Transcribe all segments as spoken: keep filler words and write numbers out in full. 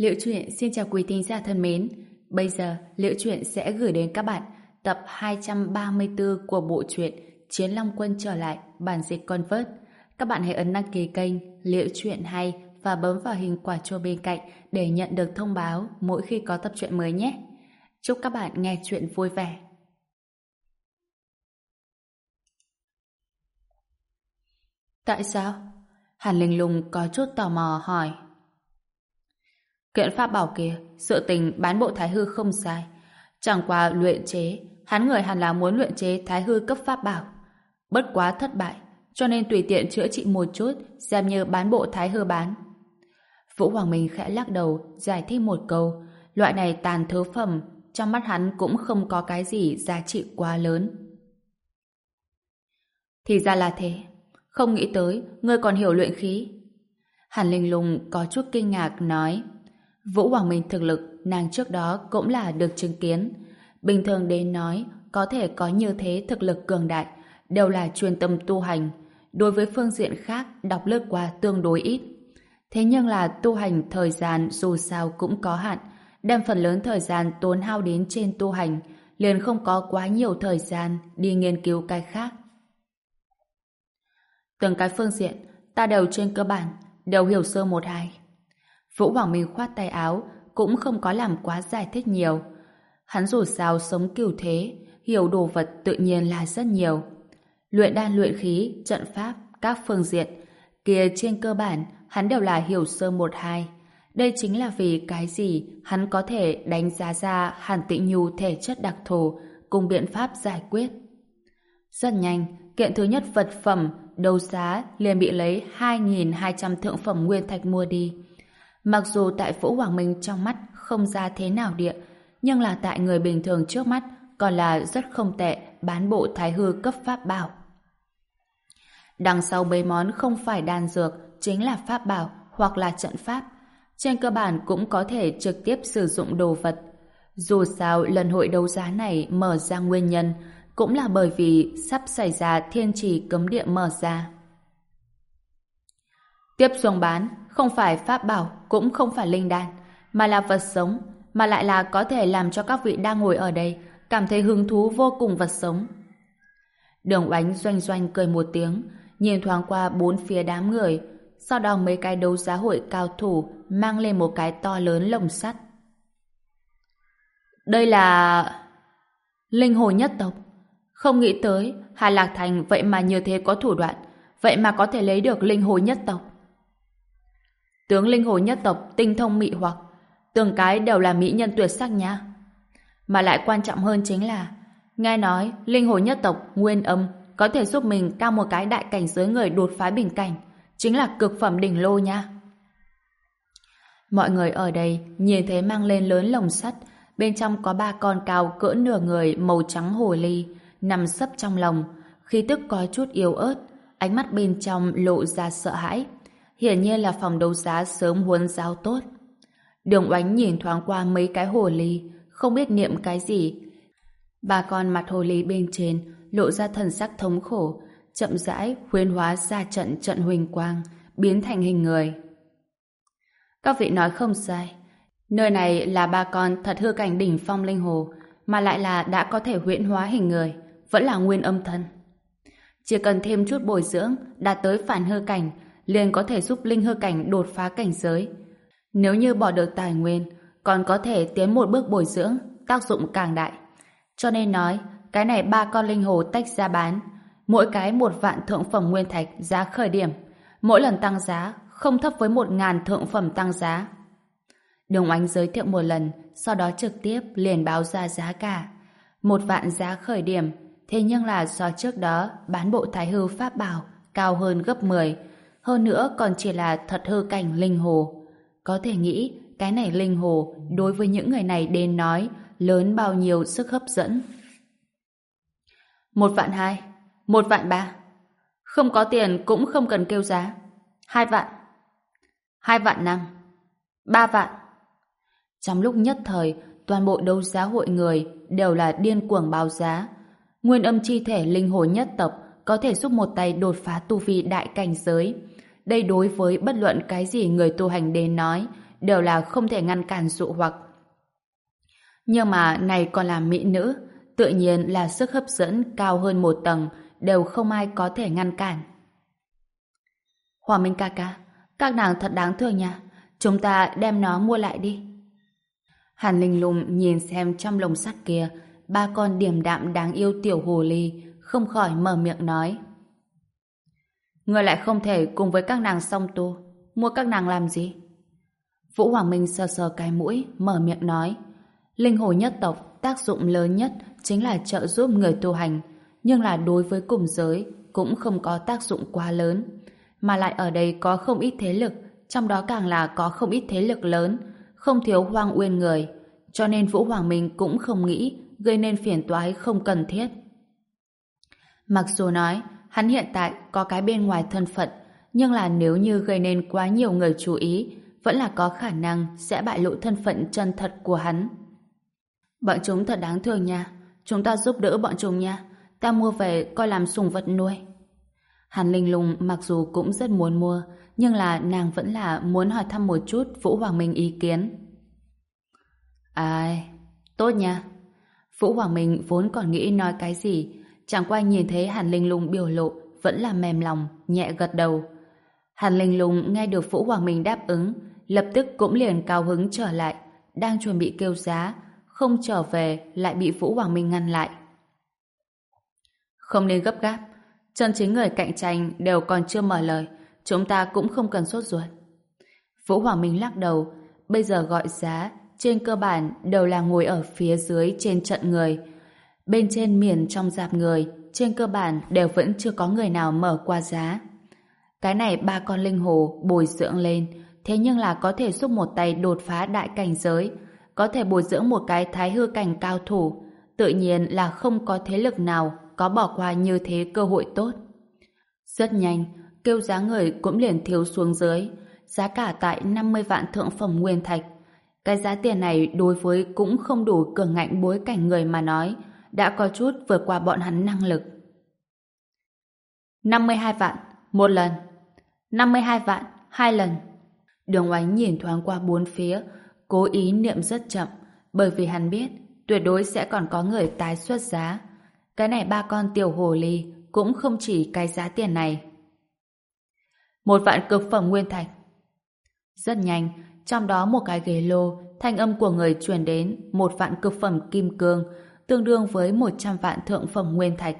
Liễu Chuyện xin chào quý thính giả thân mến. Bây giờ, Liễu Chuyện sẽ gửi đến các bạn tập hai trăm ba mươi tư của bộ truyện Chiến Long Quân trở lại, bản dịch Convert. Các bạn hãy ấn đăng ký kênh Liễu Chuyện hay và bấm vào hình quả chuông bên cạnh để nhận được thông báo mỗi khi có tập truyện mới nhé. Chúc các bạn nghe chuyện vui vẻ. Tại sao? Hàn Linh Lung có chút tò mò hỏi. Kiện pháp bảo kia, sự tình bán bộ thái hư không sai. Chẳng qua luyện chế, hắn người hẳn là muốn luyện chế thái hư cấp pháp bảo. Bất quá thất bại, cho nên tùy tiện chữa trị một chút, xem như bán bộ thái hư bán. Vũ Hoàng Minh khẽ lắc đầu, giải thích một câu. Loại này tàn thứ phẩm, trong mắt hắn cũng không có cái gì giá trị quá lớn. Thì ra là thế. Không nghĩ tới, ngươi còn hiểu luyện khí. Hàn Linh Lung có chút kinh ngạc nói. Vũ Hoàng Minh thực lực nàng trước đó cũng là được chứng kiến. Bình thường đến nói có thể có như thế thực lực cường đại đều là chuyên tâm tu hành. Đối với phương diện khác đọc lướt qua tương đối ít. Thế nhưng là tu hành thời gian dù sao cũng có hạn, đem phần lớn thời gian tốn hao đến trên tu hành, liền không có quá nhiều thời gian đi nghiên cứu cái khác. Từng cái phương diện ta đều trên cơ bản đều hiểu sơ một hai. Vũ Hoàng Minh khoát tay áo, cũng không có làm quá giải thích nhiều. Hắn dù sao sống cửu thế, hiểu đồ vật tự nhiên là rất nhiều. Luyện đan luyện khí, trận pháp, các phương diện, kia trên cơ bản hắn đều là hiểu sơ một hai. Đây chính là vì cái gì hắn có thể đánh giá ra Hàn Tĩnh Nhu thể chất đặc thù cùng biện pháp giải quyết. Rất nhanh, kiện thứ nhất vật phẩm đấu giá liền bị lấy hai nghìn hai trăm thượng phẩm nguyên thạch mua đi. Mặc dù tại Vũ Hoàng Minh trong mắt không ra thế nào địa, nhưng là tại người bình thường trước mắt còn là rất không tệ bán bộ thái hư cấp pháp bảo. Đằng sau mấy món không phải đan dược, chính là pháp bảo hoặc là trận pháp. Trên cơ bản cũng có thể trực tiếp sử dụng đồ vật. Dù sao lần hội đấu giá này mở ra nguyên nhân cũng là bởi vì sắp xảy ra thiên trì cấm địa mở ra. Tiếp xuống bán không phải pháp bảo cũng không phải linh đan, mà là vật sống, mà lại là có thể làm cho các vị đang ngồi ở đây cảm thấy hứng thú vô cùng vật sống. Đường Oánh doanh doanh cười một tiếng, nhìn thoáng qua bốn phía đám người, sau đó mấy cái đấu giá hội cao thủ mang lên một cái to lớn lồng sắt. Đây là linh hồ nhất tộc. Không nghĩ tới Hà Lạc Thành vậy mà như thế có thủ đoạn, vậy mà có thể lấy được linh hồ nhất tộc. Tướng linh hồ nhất tộc tinh thông mị hoặc, từng cái đều là mỹ nhân tuyệt sắc nha. Mà lại quan trọng hơn chính là nghe nói linh hồ nhất tộc nguyên âm có thể giúp mình cao một cái đại cảnh giới người đột phá bình cảnh, chính là cực phẩm đỉnh lô nha. Mọi người ở đây nhìn thấy mang lên lớn lồng sắt, bên trong có ba con cao cỡ nửa người màu trắng hồ ly nằm sấp trong lồng, khí tức có chút yếu ớt, ánh mắt bên trong lộ ra sợ hãi. Hiển nhiên là phòng đấu giá sớm huấn giáo tốt. Đường Oánh nhìn thoáng qua mấy cái hồ ly, không biết niệm cái gì. Ba con mặt hồ ly bên trên lộ ra thần sắc thống khổ, chậm rãi huyễn hóa ra trận trận huỳnh quang, biến thành hình người. Các vị nói không sai, nơi này là ba con thật hư cảnh đỉnh phong linh hồ, mà lại là đã có thể huyễn hóa hình người, vẫn là nguyên âm thân. Chỉ cần thêm chút bồi dưỡng, đạt tới phản hư cảnh, liền có thể giúp linh hư cảnh đột phá cảnh giới. Nếu như bỏ được tài nguyên, còn có thể tiến một bước bồi dưỡng, tác dụng càng đại. Cho nên nói, cái này ba con linh hồ tách ra bán, mỗi cái một vạn thượng phẩm nguyên thạch giá khởi điểm, mỗi lần tăng giá không thấp với một ngàn thượng phẩm tăng giá. Đường Oánh giới thiệu một lần, sau đó trực tiếp liền báo ra giá cả. Một vạn giá khởi điểm, thế nhưng là so trước đó bán bộ thái hư pháp bảo cao hơn gấp mười, hơn nữa còn chỉ là thật hư cảnh linh hồ. Có thể nghĩ cái này linh hồ đối với những người này đến nói lớn bao nhiêu sức hấp dẫn. Một vạn hai, một vạn ba, không có tiền cũng không cần kêu giá. Hai vạn, hai vạn năm, ba vạn. Trong lúc nhất thời, toàn bộ đấu giá hội người đều là điên cuồng báo giá. Nguyên âm chi thể linh hồ nhất tộc có thể giúp một tay đột phá tu vi đại cảnh giới. Đây đối với bất luận cái gì người tu hành đến nói đều là không thể ngăn cản dụ hoặc. Nhưng mà này còn là mỹ nữ, tự nhiên là sức hấp dẫn cao hơn một tầng, đều không ai có thể ngăn cản. Hoàng Minh ca ca, các nàng thật đáng thương nha, chúng ta đem nó mua lại đi. Hàn Linh Lung nhìn xem trong lồng sắt kia, ba con điềm đạm đáng yêu tiểu hồ ly, không khỏi mở miệng nói. Ngươi lại không thể cùng với các nàng song tu, mua các nàng làm gì? Vũ Hoàng Minh sờ sờ cái mũi, mở miệng nói. Linh hồ nhất tộc tác dụng lớn nhất chính là trợ giúp người tu hành, nhưng là đối với cùng giới cũng không có tác dụng quá lớn. Mà lại ở đây có không ít thế lực, trong đó càng là có không ít thế lực lớn, không thiếu hoang uyên người, cho nên Vũ Hoàng Minh cũng không nghĩ gây nên phiền toái không cần thiết. Mặc dù nói hắn hiện tại có cái bên ngoài thân phận, nhưng là nếu như gây nên quá nhiều người chú ý, vẫn là có khả năng sẽ bại lộ thân phận chân thật của hắn. Bọn chúng thật đáng thương nha, chúng ta giúp đỡ bọn chúng nha, ta mua về coi làm sủng vật nuôi. Hàn Linh Lung mặc dù cũng rất muốn mua, nhưng là nàng vẫn là muốn hỏi thăm một chút Vũ Hoàng Minh ý kiến. Ai, tốt nha. Vũ Hoàng Minh vốn còn nghĩ nói cái gì, chẳng qua nhìn thấy Hàn Linh Lung biểu lộ vẫn là mềm lòng, nhẹ gật đầu. Hàn Linh Lung nghe được Vũ Hoàng Minh đáp ứng, lập tức cũng liền cao hứng trở lại, đang chuẩn bị kêu giá, không trở về lại bị Vũ Hoàng Minh ngăn lại. Không nên gấp gáp, chân chính người cạnh tranh đều còn chưa mở lời, chúng ta cũng không cần sốt ruột. Vũ Hoàng Minh lắc đầu, bây giờ gọi giá trên cơ bản đều là ngồi ở phía dưới trên trận người. Bên trên miền trong dạp người, trên cơ bản đều vẫn chưa có người nào mở qua giá. Cái này ba con linh hồ bồi dưỡng lên, thế nhưng là có thể giúp một tay đột phá đại cảnh giới, có thể bồi dưỡng một cái thái hư cảnh cao thủ, tự nhiên là không có thế lực nào có bỏ qua như thế cơ hội tốt. Rất nhanh, kêu giá người cũng liền thiếu xuống dưới, giá cả tại năm mươi vạn thượng phẩm nguyên thạch. Cái giá tiền này đối với cũng không đủ cường ngạnh bối cảnh người mà nói, đã có chút vượt qua bọn hắn năng lực. năm mươi hai vạn, một lần. năm mươi hai vạn, hai lần. Đường Oánh nhìn thoáng qua bốn phía, cố ý niệm rất chậm, bởi vì hắn biết tuyệt đối sẽ còn có người tái xuất giá. Cái này ba con tiểu hồ ly cũng không chỉ cái giá tiền này. Một vạn cực phẩm nguyên thạch. Rất nhanh, trong đó một cái ghế lô, thanh âm của người truyền đến một vạn cực phẩm kim cương, tương đương với một trăm vạn thượng phẩm nguyên thạch.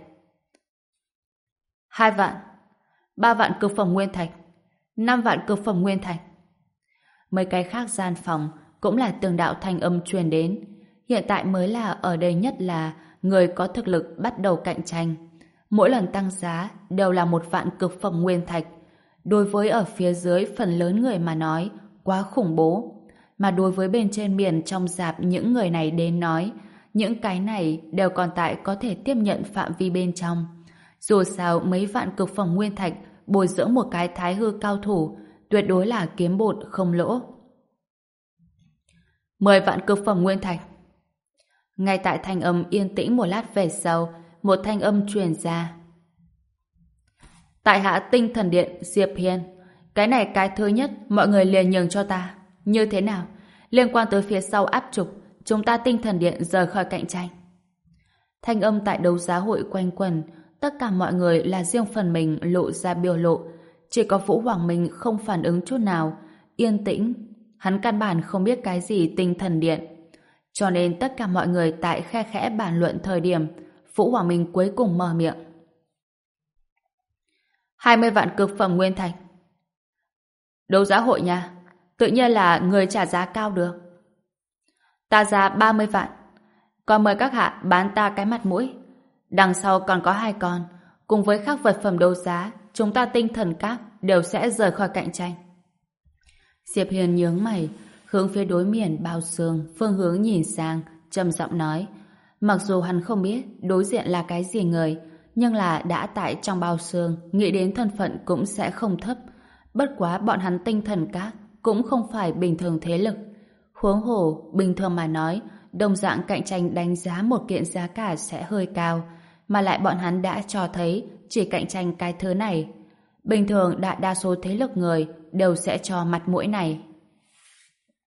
Hai vạn, ba vạn cực phẩm nguyên thạch, năm vạn cực phẩm nguyên thạch. Mấy cái khác gian phòng cũng là từng đạo thanh âm truyền đến. Hiện tại mới là ở đây nhất là người có thực lực bắt đầu cạnh tranh. Mỗi lần tăng giá đều là một vạn cực phẩm nguyên thạch. Đối với ở phía dưới phần lớn người mà nói, quá khủng bố. Mà đối với bên trên miền trong dạp những người này đến nói, những cái này đều còn tại có thể tiếp nhận phạm vi bên trong. Dù sao mấy vạn cực phẩm nguyên thạch bồi dưỡng một cái thái hư cao thủ, tuyệt đối là kiếm bột không lỗ. Mười vạn cực phẩm nguyên thạch. Ngay tại thanh âm yên tĩnh một lát về sau, một thanh âm truyền ra. Tại hạ Tinh Thần Điện Diệp Hiên, cái này cái thứ nhất mọi người liền nhường cho ta. Như thế nào? Liên quan tới phía sau áp trục, chúng ta Tinh Thần Điện rời khỏi cạnh tranh. Thanh âm tại đấu giá hội quanh quẩn, tất cả mọi người là riêng phần mình lộ ra biểu lộ, chỉ có Vũ Hoàng Minh không phản ứng chút nào, yên tĩnh. Hắn căn bản không biết cái gì Tinh Thần Điện. Cho nên tất cả mọi người tại khe khẽ bàn luận thời điểm, Vũ Hoàng Minh cuối cùng mở miệng. hai mươi vạn cực phẩm nguyên thạch. Đấu giá hội nha, tự nhiên là người trả giá cao được. Ta giá ba mươi vạn, còn mời các hạ bán ta cái mặt mũi. Đằng sau còn có hai con, cùng với các vật phẩm đấu giá, chúng ta Tinh Thần Các đều sẽ rời khỏi cạnh tranh. Diệp Hiền nhướng mày, hướng phía đối miền bao xương, phương hướng nhìn sang, trầm giọng nói. Mặc dù hắn không biết đối diện là cái gì người, nhưng là đã tại trong bao xương, nghĩ đến thân phận cũng sẽ không thấp. Bất quá bọn hắn Tinh Thần Các cũng không phải bình thường thế lực. Huống hồ, bình thường mà nói, đồng dạng cạnh tranh đánh giá một kiện giá cả sẽ hơi cao, mà lại bọn hắn đã cho thấy chỉ cạnh tranh cái thứ này. Bình thường đại đa số thế lực người đều sẽ cho mặt mũi này.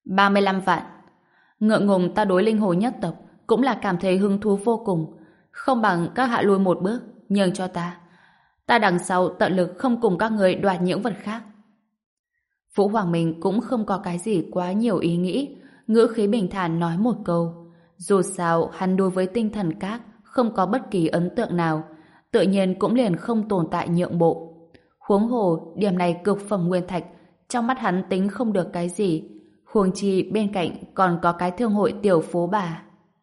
ba mươi lăm vạn. Ngượng ngùng ta đối linh hồ nhất tộc cũng là cảm thấy hứng thú vô cùng. Không bằng các hạ lùi một bước, nhường cho ta. Ta đằng sau tận lực không cùng các người đoạt những vật khác. Vũ Hoàng Minh cũng không có cái gì quá nhiều ý nghĩ, ngữ khí bình thản nói một câu. Dù sao, hắn đối với tinh thần các không có bất kỳ ấn tượng nào, tự nhiên cũng liền không tồn tại nhượng bộ. Huống hồ, điểm này cực phẩm nguyên thạch, trong mắt hắn tính không được cái gì. Huống chi bên cạnh còn có cái thương hội tiểu phố bà.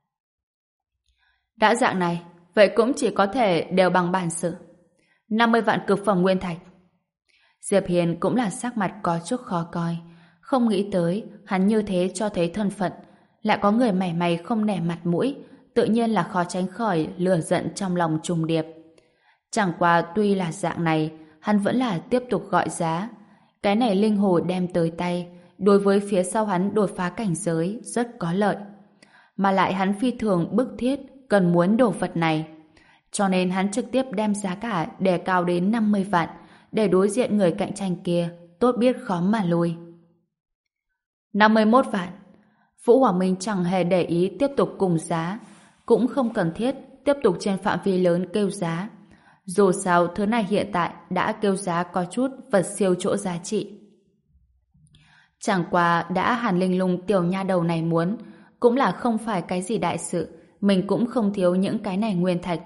Đã dạng này, vậy cũng chỉ có thể đều bằng bản sự. năm mươi vạn cực phẩm nguyên thạch. Diệp Hiền cũng là sắc mặt có chút khó coi. Không nghĩ tới, hắn như thế cho thấy thân phận. Lại có người mảy may không nể mặt mũi, tự nhiên là khó tránh khỏi lửa giận trong lòng trùng điệp. Chẳng qua tuy là dạng này, hắn vẫn là tiếp tục gọi giá. Cái này linh hồ đem tới tay, đối với phía sau hắn đột phá cảnh giới rất có lợi. Mà lại hắn phi thường bức thiết cần muốn đồ vật này. Cho nên hắn trực tiếp đem giá cả đề cao đến năm mươi vạn, để đối diện người cạnh tranh kia tốt biết khó mà lùi. năm mươi mốt vạn. Vũ Hoàng Minh chẳng hề để ý tiếp tục cùng giá, cũng không cần thiết tiếp tục trên phạm vi lớn kêu giá. Dù sao thứ này hiện tại đã kêu giá có chút vật siêu chỗ giá trị. Chẳng qua đã Hàn Linh Lung tiểu nha đầu này muốn, cũng là không phải cái gì đại sự, mình cũng không thiếu những cái này nguyên thạch.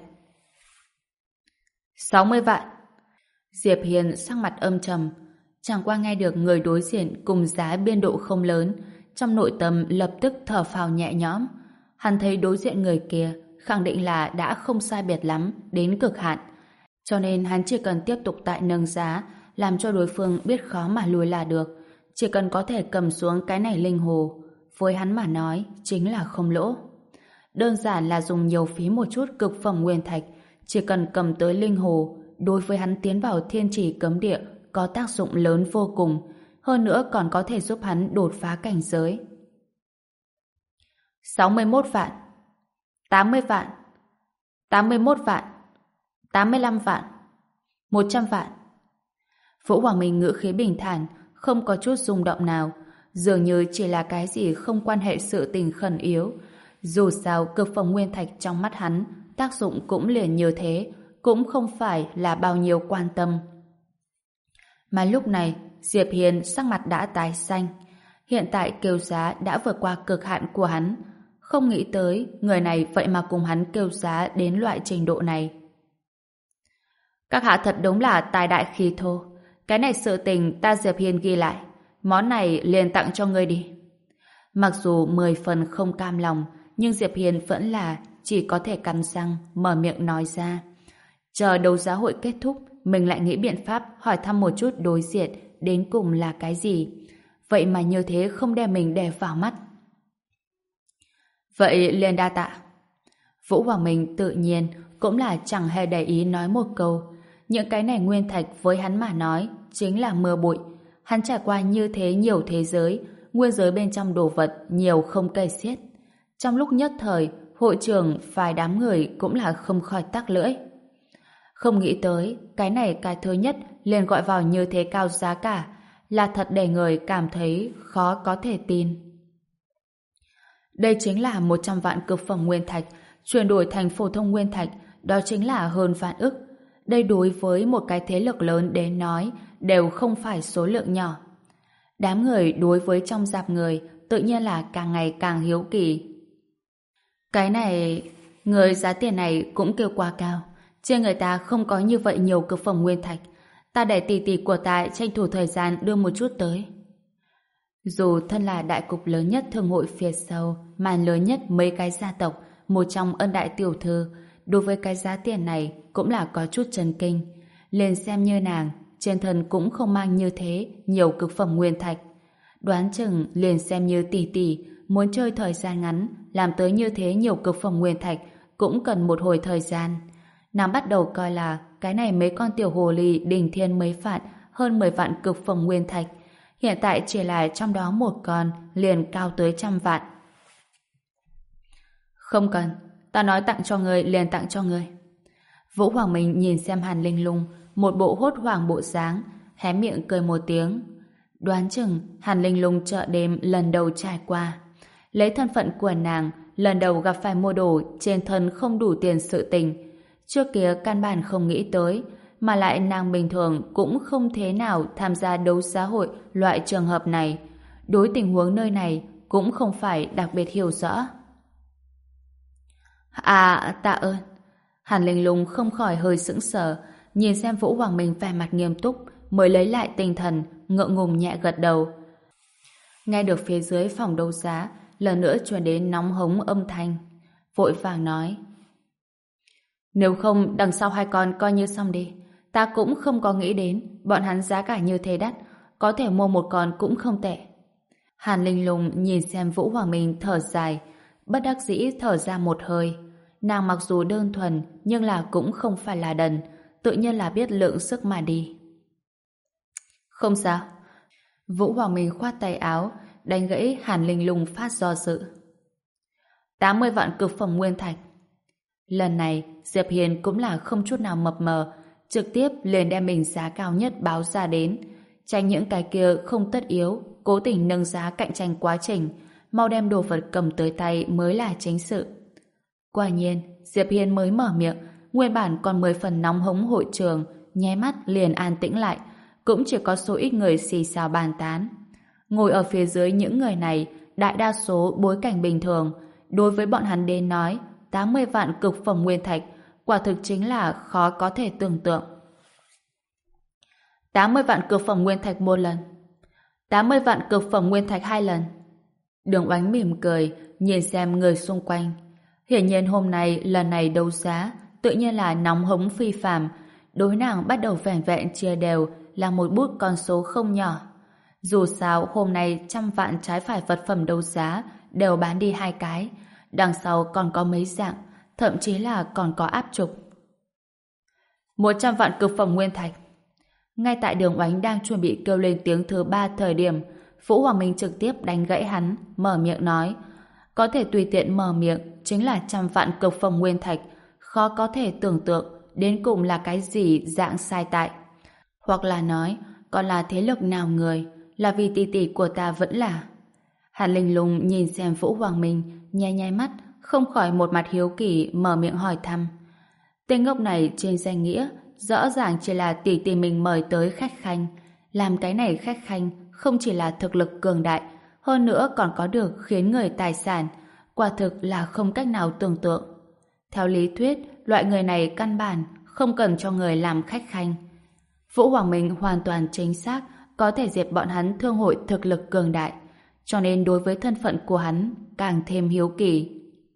sáu mươi vạn. Diệp Hiền sắc mặt âm trầm, chẳng qua nghe được người đối diện cùng giá biên độ không lớn, trong nội tâm lập tức thở phào nhẹ nhõm. Hắn thấy đối diện người kia khẳng định là đã không sai biệt lắm đến cực hạn, cho nên hắn chỉ cần tiếp tục tại nâng giá, làm cho đối phương biết khó mà lùi là được. Chỉ cần có thể cầm xuống cái này linh hồ, với hắn mà nói chính là không lỗ. Đơn giản là dùng nhiều phí một chút cực phẩm nguyên thạch, chỉ cần cầm tới linh hồ, đối với hắn tiến vào thiên trì cấm địa có tác dụng lớn vô cùng, hơn nữa còn có thể giúp hắn đột phá cảnh giới. sáu mươi mốt vạn, tám mươi vạn, tám mươi mốt vạn, tám mươi lăm vạn, một trăm vạn. Vũ Hoàng Minh ngữ khí bình thản, không có chút rung động nào, dường như chỉ là cái gì không quan hệ sự tình khẩn yếu. Dù sao cực phẩm nguyên thạch trong mắt hắn tác dụng cũng liền như thế, cũng không phải là bao nhiêu quan tâm. Mà lúc này Diệp Hiền sắc mặt đã tái xanh. Hiện tại kêu giá đã vượt qua cực hạn của hắn, không nghĩ tới người này vậy mà cùng hắn kêu giá đến loại trình độ này. Các hạ thật đúng là tài đại khí thô. Cái này sự tình ta Diệp Hiền ghi lại, món này liền tặng cho ngươi đi. Mặc dù mười phần không cam lòng, nhưng Diệp Hiền vẫn là chỉ có thể cắn răng mở miệng nói ra. Chờ đấu giá hội kết thúc, mình lại nghĩ biện pháp hỏi thăm một chút đối diện đến cùng là cái gì. Vậy mà như thế không đem mình để vào mắt. Vậy liền đa tạ. Vũ Hoàng Minh tự nhiên cũng là chẳng hề để ý nói một câu. Những cái này nguyên thạch với hắn mà nói chính là mưa bụi. Hắn trải qua như thế nhiều thế giới, nguyên giới bên trong đồ vật nhiều không kể xiết. Trong lúc nhất thời, hội trường vài đám người cũng là không khỏi tắc lưỡi. Không nghĩ tới, cái này cái thứ nhất liền gọi vào như thế cao giá cả, là thật để người cảm thấy khó có thể tin. Đây chính là một trăm vạn cực phẩm nguyên thạch, chuyển đổi thành phổ thông nguyên thạch, đó chính là hơn vạn ức. Đây đối với một cái thế lực lớn đến nói, đều không phải số lượng nhỏ. Đám người đối với trong dạp người, tự nhiên là càng ngày càng hiếu kỳ. Cái này, người giá tiền này cũng kêu quá cao. Trên người ta không có như vậy nhiều cực phẩm nguyên thạch. Ta để tỷ tỷ của ta tranh thủ thời gian đưa một chút tới. Dù thân là đại cục lớn nhất thương hội phía sau, mà lớn nhất mấy cái gia tộc, một trong ân đại tiểu thư, đối với cái giá tiền này cũng là có chút chấn kinh. Liền xem như nàng, trên thân cũng không mang như thế nhiều cực phẩm nguyên thạch. Đoán chừng liền xem như tỷ tỷ muốn chơi thời gian ngắn, làm tới như thế nhiều cực phẩm nguyên thạch cũng cần một hồi thời gian. Nàng bắt đầu coi là cái này mấy con tiểu hồ ly đỉnh thiên mấy vạn, hơn mười vạn cực phẩm nguyên thạch. Hiện tại chỉ là trong đó một con liền cao tới trăm vạn. Không cần, ta nói tặng cho người liền tặng cho người. Vũ Hoàng Minh nhìn xem Hàn Linh Lung, một bộ hốt hoảng bộ dáng, hé miệng cười một tiếng. Đoán chừng Hàn Linh Lung chợ đêm lần đầu trải qua. Lấy thân phận của nàng, lần đầu gặp phải mua đồ trên thân không đủ tiền sự tình. Trước kia căn bản không nghĩ tới, mà lại nàng bình thường cũng không thế nào tham gia đấu giá hội loại trường hợp này. Đối tình huống nơi này cũng không phải đặc biệt hiểu rõ. À, tạ ơn. Hàn Linh Lung không khỏi hơi sững sờ, nhìn xem Vũ Hoàng Minh vẻ mặt nghiêm túc, mới lấy lại tinh thần, ngượng ngùng nhẹ gật đầu. Nghe được phía dưới phòng đấu giá, lần nữa truyền đến nóng hống âm thanh. Vội vàng nói: nếu không đằng sau hai con coi như xong đi. Ta cũng không có nghĩ đến bọn hắn giá cả như thế đắt, có thể mua một con cũng không tệ. Hàn Linh Lung nhìn xem Vũ Hoàng Minh thở dài, bất đắc dĩ thở ra một hơi. Nàng mặc dù đơn thuần nhưng là cũng không phải là đần, tự nhiên là biết lượng sức mà đi. Không sao. Vũ Hoàng Minh khoát tay áo, đánh gãy Hàn Linh Lung phát do dự. tám mươi vạn cực phẩm nguyên thạch. Lần này Diệp Hiên cũng là không chút nào mập mờ, trực tiếp liền đem mình giá cao nhất báo ra đến, tránh những cái kia không tất yếu cố tình nâng giá cạnh tranh quá trình, mau đem đồ vật cầm tới tay mới là chính sự. Quả nhiên Diệp Hiên mới mở miệng, nguyên bản còn mười phần nóng hống hội trường nháy mắt liền an tĩnh lại, cũng chỉ có số ít người xì xào bàn tán. Ngồi ở phía dưới những người này, đại đa số bối cảnh bình thường, đối với bọn hắn đến nói tám mươi vạn cực phẩm nguyên thạch quả thực chính là khó có thể tưởng tượng. tám mươi vạn cực phẩm nguyên thạch một lần, tám mươi vạn cực phẩm nguyên thạch hai lần. Đường Oánh mỉm cười nhìn xem người xung quanh. Hiển nhiên hôm nay lần này đấu giá tự nhiên là nóng hống phi phàm, đối nàng bắt đầu vẻn vẹn chia đều là một bút con số không nhỏ. Dù sao hôm nay trăm vạn trái phải vật phẩm đấu giá đều bán đi hai cái, đằng sau còn có mấy dạng, thậm chí là còn có áp trục. Một trăm vạn cực phẩm nguyên thạch. Ngay tại Đường Oánh đang chuẩn bị kêu lên tiếng thứ ba thời điểm, Vũ Hoàng Minh trực tiếp đánh gãy hắn, mở miệng nói: có thể tùy tiện mở miệng chính là trăm vạn cực phẩm nguyên thạch, khó có thể tưởng tượng đến cùng là cái gì dạng sai tại. Hoặc là nói, còn là thế lực nào người, là vì tỷ tỷ của ta vẫn là. Hàn Linh Lung nhìn xem Vũ Hoàng Minh, nháy nháy mắt, không khỏi một mặt hiếu kỳ mở miệng hỏi thăm. Tên ngốc này trên danh nghĩa rõ ràng chỉ là tỷ tỷ mình mời tới khách khanh. Làm cái này khách khanh không chỉ là thực lực cường đại, hơn nữa còn có được khiến người tài sản, quả thực là không cách nào tưởng tượng. Theo lý thuyết, loại người này căn bản không cần cho người làm khách khanh. Vũ Hoàng Minh hoàn toàn chính xác có thể diệt bọn hắn thương hội thực lực cường đại, cho nên đối với thân phận của hắn càng thêm hiếu kỳ.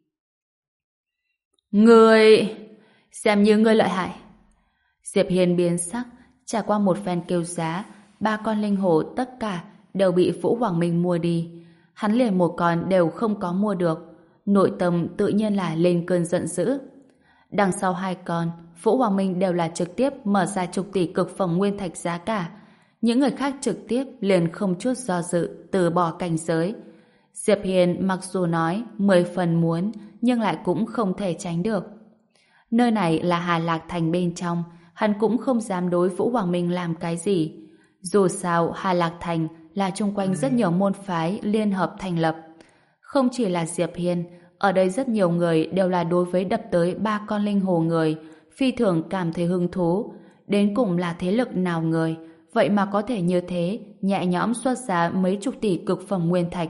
Người... xem như ngươi lợi hại. Diệp Hiên biến sắc, trải qua một phen kêu giá, ba con linh hổ tất cả đều bị Vũ Hoàng Minh mua đi. Hắn liền một con đều không có mua được, nội tâm tự nhiên là lên cơn giận dữ. Đằng sau hai con, Vũ Hoàng Minh đều là trực tiếp mở ra chục tỷ cực phẩm nguyên thạch giá cả. Những người khác trực tiếp liền không chút do dự từ bỏ cảnh giới. Diệp Hiên mặc dù nói mười phần muốn, nhưng lại cũng không thể tránh được. Nơi này là Hà Lạc Thành bên trong, hắn cũng không dám đối Vũ Hoàng Minh làm cái gì. Dù sao Hà Lạc Thành là chung quanh rất nhiều môn phái liên hợp thành lập. Không chỉ là Diệp Hiên, ở đây rất nhiều người đều là đối với đập tới ba con linh hồ người phi thường cảm thấy hứng thú. Đến cùng là thế lực nào người, vậy mà có thể như thế nhẹ nhõm xuất giá mấy chục tỷ cực phẩm nguyên thạch.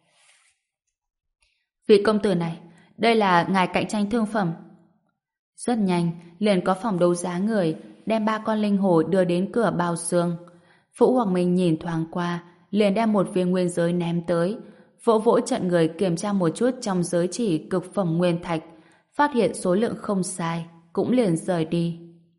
Vị công tử này, đây là ngài cạnh tranh thương phẩm. Rất nhanh, liền có phòng đấu giá người đem ba con linh hồ đưa đến cửa bao xương. Vũ Hoàng Minh nhìn thoáng qua, liền đem một viên nguyên giới ném tới, vỗ vỗ trận người kiểm tra một chút trong giới chỉ cực phẩm nguyên thạch, phát hiện số lượng không sai, cũng liền rời đi.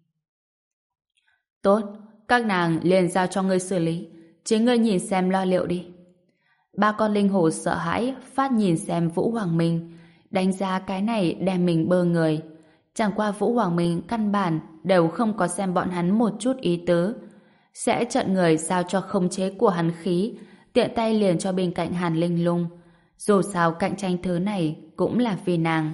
Tốt, các nàng liền giao cho ngươi xử lý, chính ngươi nhìn xem lo liệu đi. Ba con linh hồ sợ hãi phát nhìn xem Vũ Hoàng Minh, đánh giá cái này đem mình bơ người. Chẳng qua Vũ Hoàng Minh căn bản đều không có xem bọn hắn một chút ý tứ, sẽ trận người giao cho khống chế của hắn khí, tiện tay liền cho bên cạnh Hàn Linh Lung. Dù sao cạnh tranh thứ này cũng là vì nàng.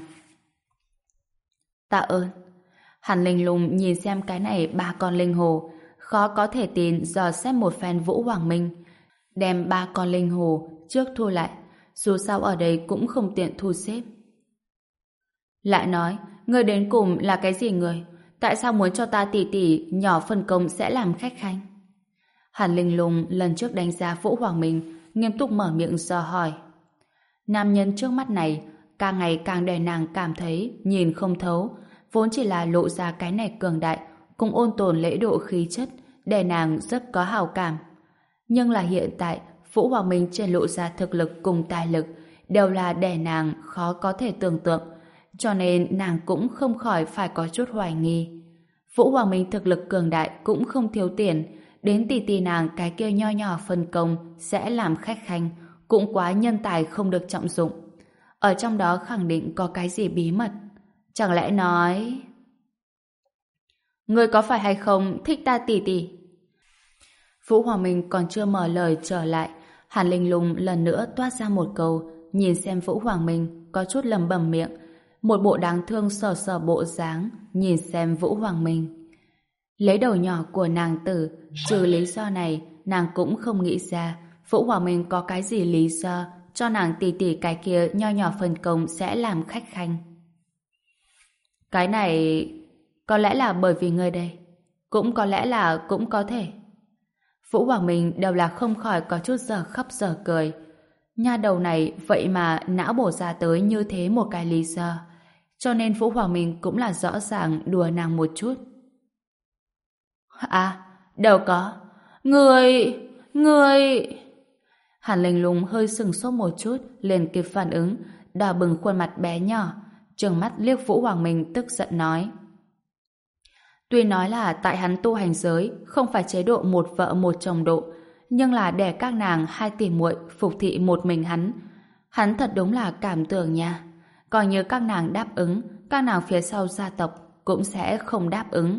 Tạ ơn. Hàn Linh Lung nhìn xem cái này ba con linh hồ, khó có thể tin dò xét một phen Vũ Hoàng Minh. đem ba con linh hồ trước thu lại, dù sao ở đây cũng không tiện thu xếp. Lại nói, người đến cùng là cái gì người? Tại sao muốn cho ta tỉ tỉ nhỏ phân công sẽ làm khách khanh? Hàn Linh Lung lần trước đánh giá Vũ Hoàng Minh, nghiêm túc mở miệng dò hỏi. Nam nhân trước mắt này càng ngày càng để nàng cảm thấy nhìn không thấu, vốn chỉ là lộ ra cái này cường đại, cũng ôn tồn lễ độ khí chất, để nàng rất có hào cảm. Nhưng là hiện tại, Vũ Hoàng Minh trên lộ ra thực lực cùng tài lực đều là để nàng khó có thể tưởng tượng, cho nên nàng cũng không khỏi phải có chút hoài nghi. Vũ Hoàng Minh thực lực cường đại cũng không thiếu tiền, đến tỷ tỷ nàng cái kia nho nhỏ phân công sẽ làm khách khanh, cũng quá nhân tài không được trọng dụng. Ở trong đó khẳng định có cái gì bí mật. Chẳng lẽ nói... Ngươi có phải hay không thích ta tỷ tỷ? Vũ Hoàng Minh còn chưa mở lời trở lại, Hàn Linh Lung lần nữa toát ra một câu, nhìn xem Vũ Hoàng Minh có chút lẩm bẩm miệng, một bộ đáng thương sờ sờ bộ dáng, nhìn xem Vũ Hoàng Minh. Lấy đầu nhỏ của nàng tử, trừ lý do này, nàng cũng không nghĩ ra Vũ Hoàng Minh có cái gì lý do cho nàng tỷ tỷ cái kia nho nhỏ phần công sẽ làm khách khanh. Cái này có lẽ là bởi vì ngươi đây, cũng có lẽ là cũng có thể. Vũ Hoàng Minh đều là không khỏi có chút giờ khóc giờ cười. Nha đầu này vậy mà não bổ ra tới như thế một cái lý do, cho nên Vũ Hoàng Minh cũng là rõ ràng đùa nàng một chút. À, đâu có. Người... người... Hàn Linh Lung hơi sừng sốt một chút, liền kịp phản ứng, đỏ bừng khuôn mặt bé nhỏ, trừng mắt liếc Vũ Hoàng Minh tức giận nói. Tuy nói là tại hắn tu hành giới không phải chế độ một vợ một chồng độ, nhưng là để các nàng hai tỷ muội phục thị một mình hắn. Hắn thật đúng là cảm tưởng nha. Coi như các nàng đáp ứng, các nàng phía sau gia tộc cũng sẽ không đáp ứng.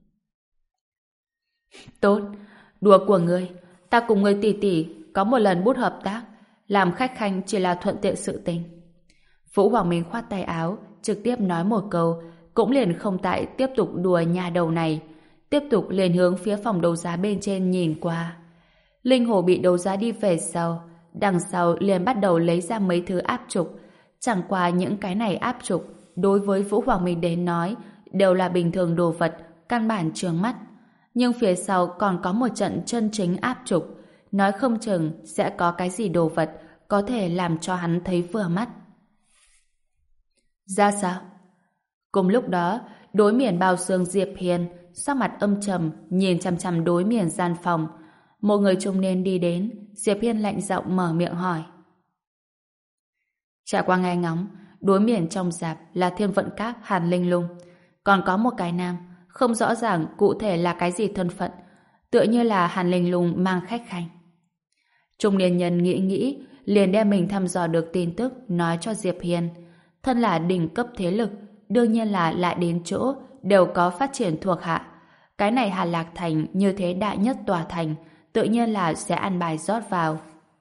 Tốt, đùa của ngươi, ta cùng ngươi tỷ tỷ có một lần bút hợp tác, làm khách khanh chỉ là thuận tiện sự tình. Vũ Hoàng Minh khoát tay áo, trực tiếp nói một câu, cũng liền không tại tiếp tục đùa nhà đầu này, tiếp tục liền hướng phía phòng đấu giá bên trên nhìn qua. Linh hồ bị đấu giá đi về sau, đằng sau liền bắt đầu lấy ra mấy thứ áp trục. Chẳng qua những cái này áp trục, đối với Vũ Hoàng Minh đến nói, đều là bình thường đồ vật, căn bản chướng mắt. Nhưng phía sau còn có một trận chân chính áp trục, nói không chừng sẽ có cái gì đồ vật có thể làm cho hắn thấy vừa mắt. Ra sao? Cùng lúc đó, đối miền bao xương Diệp Hiên, sắc mặt âm trầm, nhìn chằm chằm đối miền gian phòng. Một người trung niên đi đến, Diệp Hiên lạnh giọng mở miệng hỏi. Trải qua nghe ngóng, đối miền trong dạp là Thiên Vận Các Hàn Linh Lung. Còn có một cái nam, không rõ ràng cụ thể là cái gì thân phận, tựa như là Hàn Linh Lung mang khách khanh. Trung niên nhân nghĩ nghĩ, liền đem mình thăm dò được tin tức nói cho Diệp Hiên. Thân là đỉnh cấp thế lực, đương nhiên là lại đến chỗ đều có phát triển thuộc hạ. Cái này Hà Lạc Thành như thế đại nhất tòa thành, tự nhiên là sẽ ăn bài rót vào.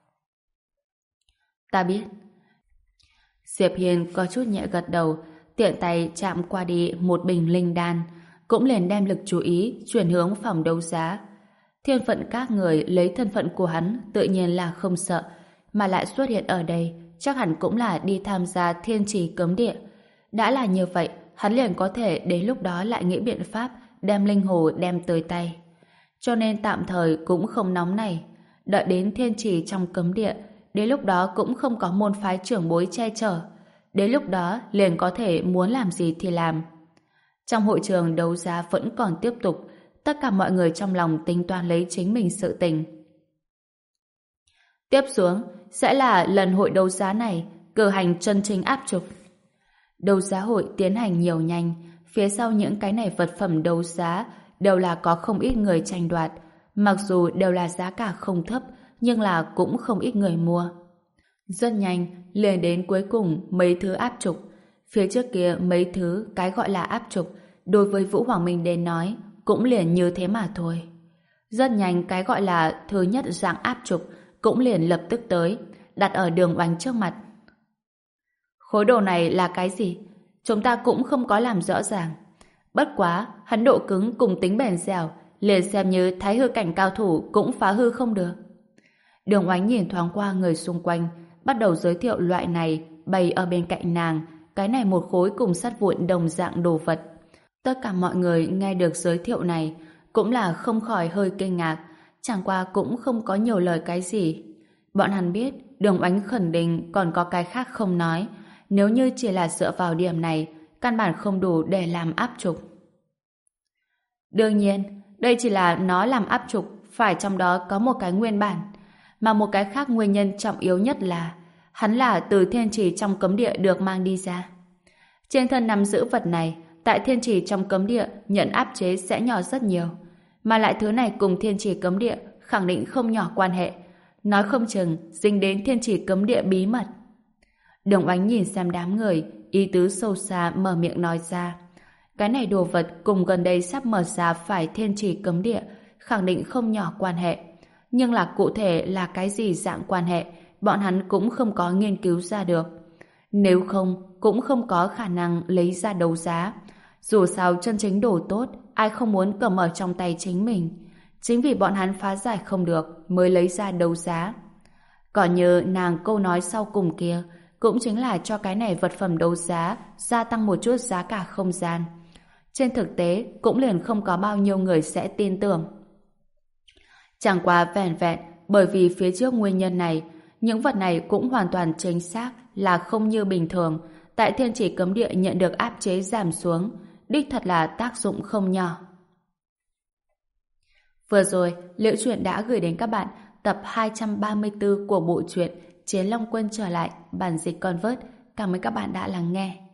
Ta biết. Diệp Hiên có chút nhẹ gật đầu, tiện tay chạm qua đi một bình linh đan, cũng liền đem lực chú ý chuyển hướng phòng đấu giá. Thiên Phận Các người lấy thân phận của hắn tự nhiên là không sợ, mà lại xuất hiện ở đây chắc hẳn cũng là đi tham gia thiên trì cấm địa. Đã là như vậy, hắn liền có thể đến lúc đó lại nghĩ biện pháp đem linh hồ đem tới tay. Cho nên tạm thời cũng không nóng này. Đợi đến thiên trì trong cấm địa, đến lúc đó cũng không có môn phái trưởng bối che chở. Đến lúc đó liền có thể muốn làm gì thì làm. Trong hội trường đấu giá vẫn còn tiếp tục, tất cả mọi người trong lòng tính toán lấy chính mình sự tình. Tiếp xuống sẽ là lần hội đấu giá này cử hành chân chính áp trục. Đấu giá hội tiến hành nhiều nhanh, phía sau những cái này vật phẩm đấu giá đều là có không ít người tranh đoạt, mặc dù đều là giá cả không thấp, nhưng là cũng không ít người mua. Rất nhanh, liền đến cuối cùng mấy thứ áp trục. Phía trước kia mấy thứ cái gọi là áp trục, đối với Vũ Hoàng Minh đến nói, cũng liền như thế mà thôi. Rất nhanh cái gọi là thứ nhất dạng áp trục cũng liền lập tức tới, đặt ở Đường Oánh trước mặt. Khối đồ này là cái gì? Chúng ta cũng không có làm rõ ràng. Bất quá, hắn độ cứng cùng tính bền dẻo, liền xem như thái hư cảnh cao thủ cũng phá hư không được. Đường Oánh nhìn thoáng qua người xung quanh, bắt đầu giới thiệu loại này bày ở bên cạnh nàng, cái này một khối cùng sắt vụn đồng dạng đồ vật. Tất cả mọi người nghe được giới thiệu này cũng là không khỏi hơi kinh ngạc, chẳng qua cũng không có nhiều lời cái gì. Bọn hắn biết Đường Oánh khẳng định còn có cái khác không nói, nếu như chỉ là dựa vào điểm này, căn bản không đủ để làm áp trục. Đương nhiên, đây chỉ là nó làm áp trục, phải trong đó có một cái nguyên bản, mà một cái khác nguyên nhân trọng yếu nhất là hắn là từ thiên trì trong cấm địa được mang đi ra. Trên thân nắm giữ vật này, tại thiên trì trong cấm địa nhận áp chế sẽ nhỏ rất nhiều, mà lại thứ này cùng thiên trì cấm địa khẳng định không nhỏ quan hệ, nói không chừng dính đến thiên trì cấm địa bí mật. Đường Oánh nhìn xem đám người, ý tứ sâu xa mở miệng nói ra. Cái này đồ vật cùng gần đây sắp mở ra phải thiên trì cấm địa, khẳng định không nhỏ quan hệ. Nhưng là cụ thể là cái gì dạng quan hệ, bọn hắn cũng không có nghiên cứu ra được. Nếu không, cũng không có khả năng lấy ra đấu giá. Dù sao chân chính đồ tốt, ai không muốn cầm ở trong tay chính mình. Chính vì bọn hắn phá giải không được mới lấy ra đấu giá. Còn như nàng câu nói sau cùng kia, cũng chính là cho cái này vật phẩm đấu giá gia tăng một chút giá cả không gian. Trên thực tế, cũng liền không có bao nhiêu người sẽ tin tưởng. Chẳng qua vẹn vẹn bởi vì phía trước nguyên nhân này, những vật này cũng hoàn toàn chính xác là không như bình thường, tại thiên chỉ cấm địa nhận được áp chế giảm xuống, đích thật là tác dụng không nhỏ. Vừa rồi, Liễu Chuyện đã gửi đến các bạn tập hai trăm ba mươi tư của bộ truyện Chiến Long Quân trở lại, bản dịch Convert. Cảm ơn các bạn đã lắng nghe.